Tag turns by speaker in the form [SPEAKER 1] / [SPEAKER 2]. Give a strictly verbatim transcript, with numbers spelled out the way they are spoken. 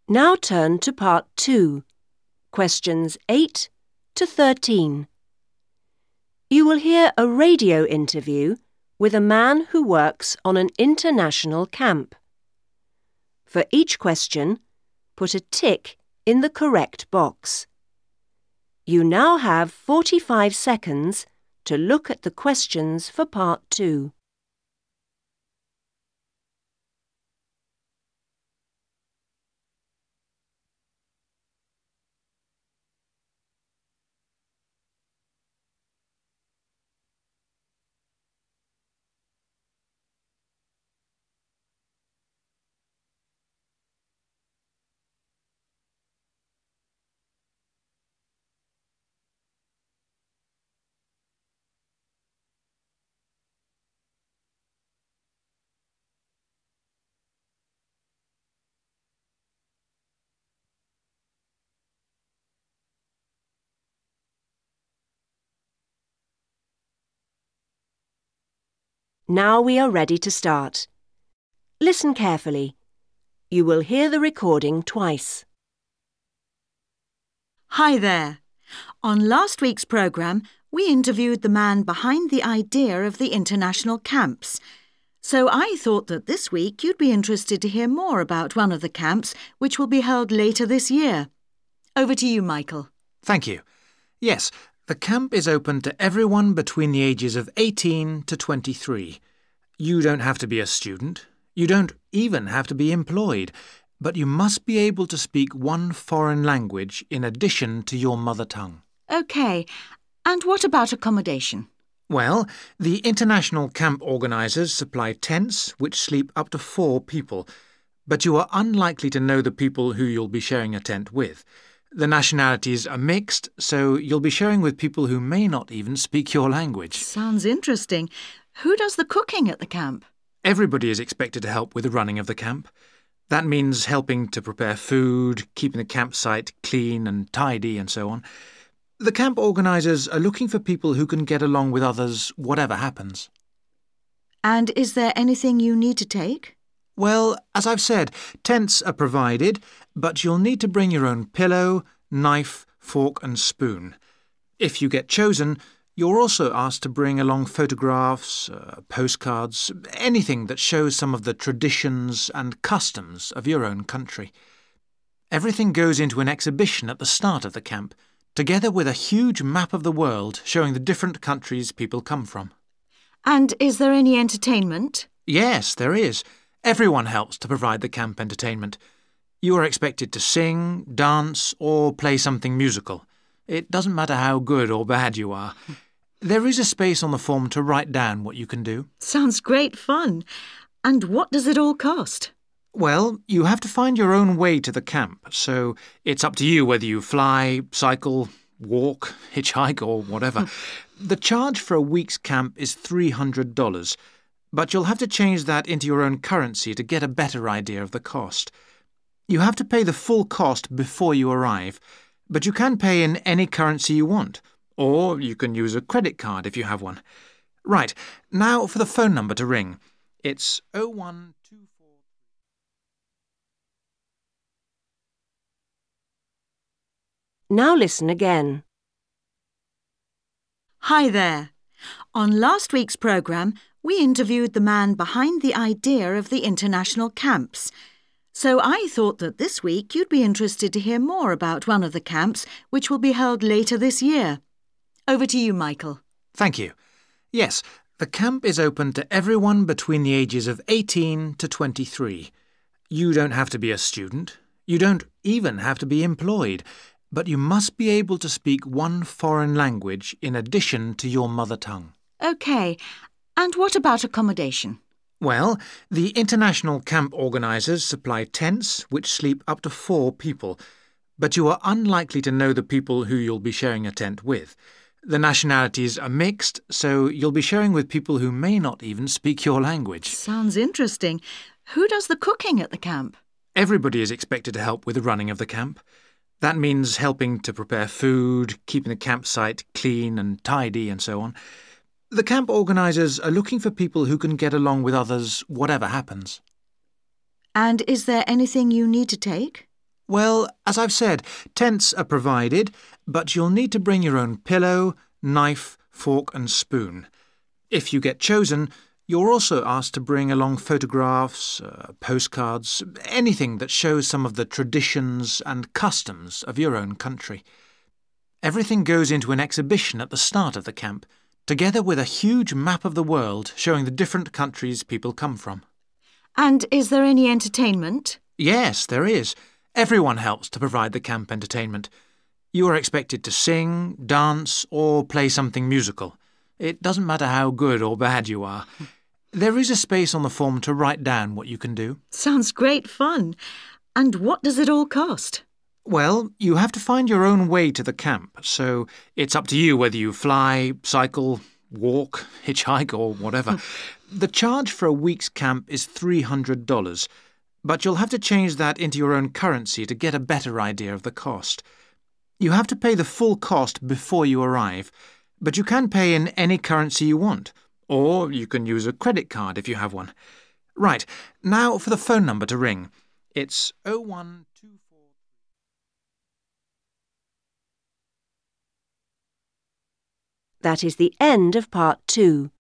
[SPEAKER 1] Now turn to part two, questions eight to thirteen. You will hear a radio interview with a man who works on an international camp. For each question, put a tick in the correct box. You now have forty-five seconds to look at the questions for part two. Now we are ready to start. Listen carefully. You will hear the recording twice.
[SPEAKER 2] Hi there. On last week's programme, we interviewed the man behind the idea of the international camps. So I thought that this week you'd be interested to hear more about one of the camps which will be held later this year. Over to you, Michael.
[SPEAKER 3] Thank you. Yes, the camp is open to everyone between the ages of eighteen to twenty-three. You don't have to be a student. You don't even have to be employed. But you must be able to speak one foreign language in addition to your mother tongue.
[SPEAKER 2] OK. And what about accommodation?
[SPEAKER 3] Well, the international camp organisers supply tents which sleep up to four people. But you are unlikely to know the people who you'll be sharing a tent with. The nationalities are mixed, so you'll be sharing with people who may not even speak your language.
[SPEAKER 2] Sounds interesting. Who does the cooking at the camp?
[SPEAKER 3] Everybody is expected to help with the running of the camp. That means helping to prepare food, keeping the campsite clean and tidy, and so on. The camp organisers are looking for people who can get along with others, whatever happens.
[SPEAKER 2] And is there anything you need to take?
[SPEAKER 3] Well, as I've said, tents are provided, but you'll need to bring your own pillow, knife, fork and spoon. If you get chosen, you're also asked to bring along photographs, uh, postcards, anything that shows some of the traditions and customs of your own country. Everything goes into an exhibition at the start of the camp, together with a huge map of the world showing the different countries people come from.
[SPEAKER 2] And is there any entertainment?
[SPEAKER 3] Yes, there is. Everyone helps to provide the camp entertainment. You are expected to sing, dance, or play something musical. It doesn't matter how good or bad you are. There is a space on the form to write down what you can do.
[SPEAKER 2] Sounds great fun. And what does it all cost?
[SPEAKER 3] Well, you have to find your own way to the camp, so it's up to you whether you fly, cycle, walk, hitchhike, or whatever. The charge for a week's camp is three hundred dollars, but you'll have to change that into your own currency to get a better idea of the cost. You have to pay the full cost before you arrive, but you can pay in any currency you want, or you can use a credit card if you have one. Right, now for the phone number to ring. It's oh one two four...
[SPEAKER 1] Now listen again.
[SPEAKER 2] Hi there. On last week's programme, we interviewed the man behind the idea of the international camps. So I thought that this week you'd be interested to hear more about one of the camps which will be held later this year. Over to you, Michael.
[SPEAKER 3] Thank you. Yes, the camp is open to everyone between the ages of eighteen to twenty-three. You don't have to be a student. You don't even have to be employed. But you must be able to speak one foreign language in addition to your mother tongue.
[SPEAKER 2] OK. And what about accommodation?
[SPEAKER 3] Well, the international camp organisers supply tents which sleep up to four people. But you are unlikely to know the people who you'll be sharing a tent with. The nationalities are mixed, so you'll be sharing with people who may not even speak your language.
[SPEAKER 2] Sounds interesting. Who does the cooking at the camp?
[SPEAKER 3] Everybody is expected to help with the running of the camp. That means helping to prepare food, keeping the campsite clean and tidy, and so on. The camp organisers are looking for people who can get along with others, whatever happens.
[SPEAKER 2] And is there anything you need to take?
[SPEAKER 3] Well, as I've said, tents are provided, but you'll need to bring your own pillow, knife, fork and spoon. If you get chosen, you're also asked to bring along photographs, uh, postcards, anything that shows some of the traditions and customs of your own country. Everything goes into an exhibition at the start of the camp, together with a huge map of the world showing the different countries people come from.
[SPEAKER 2] And is there any entertainment?
[SPEAKER 3] Yes, there is. Everyone helps to provide the camp entertainment. You are expected to sing, dance, or play something musical. It doesn't matter how good or bad you are. There is a space on the form to write down what you can do.
[SPEAKER 2] Sounds great fun. And what does it all cost?
[SPEAKER 3] Well, you have to find your own way to the camp, so it's up to you whether you fly, cycle, walk, hitchhike, or whatever. The charge for a week's camp is three hundred dollars, but you'll have to change that into your own currency to get a better idea of the cost. You have to pay the full cost before you arrive, but you can pay in any currency you want, or you can use a credit card if you have one. Right, now for the phone number to ring. It's oh one two four...
[SPEAKER 1] That is the end of part two.